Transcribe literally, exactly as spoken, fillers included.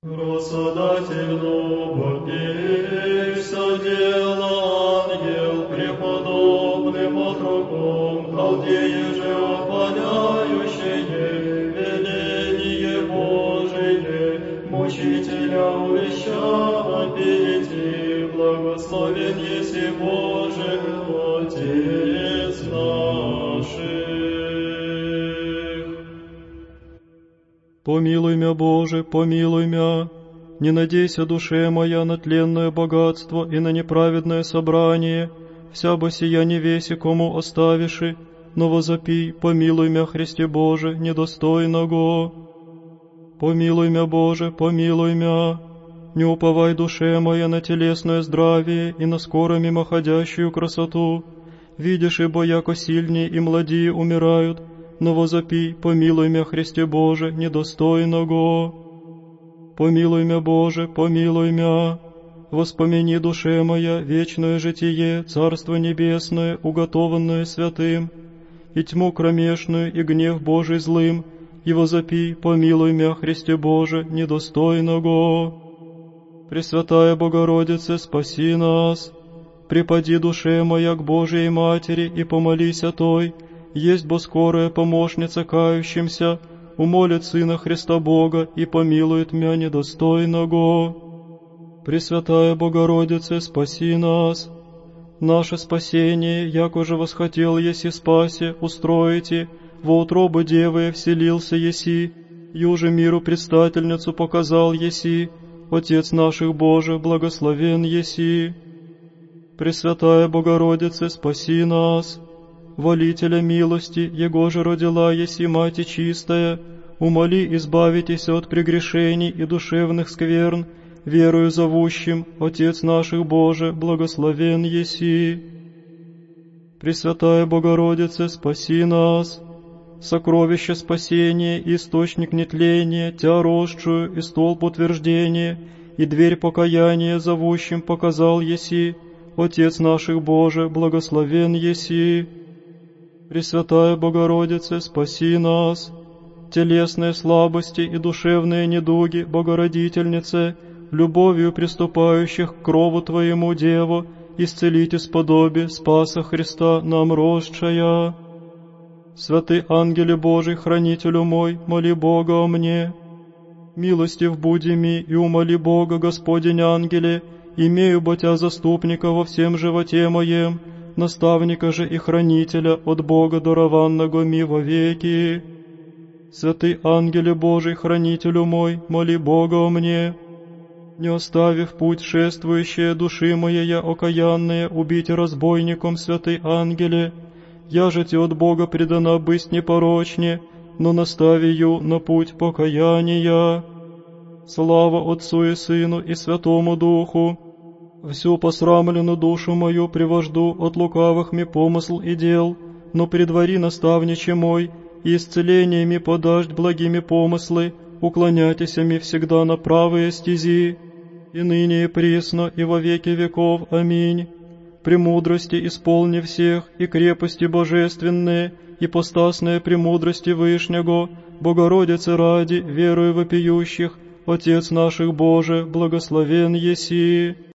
Рассудательно попейся дела ангел, преподобный под руком, халдеи же опаляющие веление Божие, мучителя увещапите, благословен еси Боже, Отец наших. Помилуй мя, Боже, помилуй мя. Не надейся, душе моя, на тленное богатство и на неправедное собрание, вся бы сия не веси кому оставиши, но возопий, помилуй мя, Христе Боже, недостойного. Помилуй мя, Боже, помилуй мя. Не уповай, душе моя, на телесное здравие и на скоро мимоходящую красоту. Видишь, ибо яко сильнее и младие умирают, но возопий, помилуй мя, Христе Боже, недостойного. Помилуй мя, Боже, помилуй мя. Воспомини, душе моя, вечное житие, Царство Небесное, уготованное святым, и тьму кромешную, и гнев Божий злым, и возопий, помилуй мя, Христе Боже, недостойного. Пресвятая Богородице, спаси нас. Припади, душе моя, к Божией Матери, и помолись о той, есть бо скорая помощница кающимся, умолит Сына Христа Бога и помилует мя недостойного. Пресвятая Богородице, спаси нас. Наше спасение, яко же восхотел еси спасе, устроите, во утробы Девы вселился еси, юже миру предстательницу показал еси, Отец наших Боже, благословен еси. Пресвятая Богородице, спаси нас. Волителя милости, Его же родила еси Мати чистая, умоли избавитесь от прегрешений и душевных скверн, верою зовущим, Отец наших Боже, благословен еси. Пресвятая Богородице, спаси нас. Сокровище спасения, источник нетления, Тя росшую и столб утверждения, и дверь покаяния зовущим показал еси, Отец наших Боже, благословен еси. Пресвятая Богородице, спаси нас. Телесные слабости и душевные недуги, Богородительнице, любовью приступающих к крову Твоему, Деву, исцелите сподоби Спаса Христа нам росшая. Святый ангеле Божий, хранителю мой, моли Бога о мне. Милостив буди ми и умоли Бога, Господень ангеле, имею ботя заступника во всем животе моем, наставника же и хранителя от Бога дарованного ми вовеки. Святый ангеле Божий, хранителю мой, моли Бога о мне. Не оставив путь шествующие души моей окаянные, убить разбойником, святый ангеле, я же те от Бога предана быть непорочне, но наставию на путь покаяния. Слава Отцу и Сыну и Святому Духу. Всю посрамленную душу мою привожду от лукавых ми помысл и дел, но предвари, наставниче мой, и исцеление ми подашь благими помыслы, уклоняйтесь ми всегда на правые стези, и ныне и присно, и во веки веков. Аминь. Премудрости исполни всех, и крепости божественные, и постасные премудрости Вышнего, Богородицы ради, верою вопиющих, Отец наших Боже, благословен еси.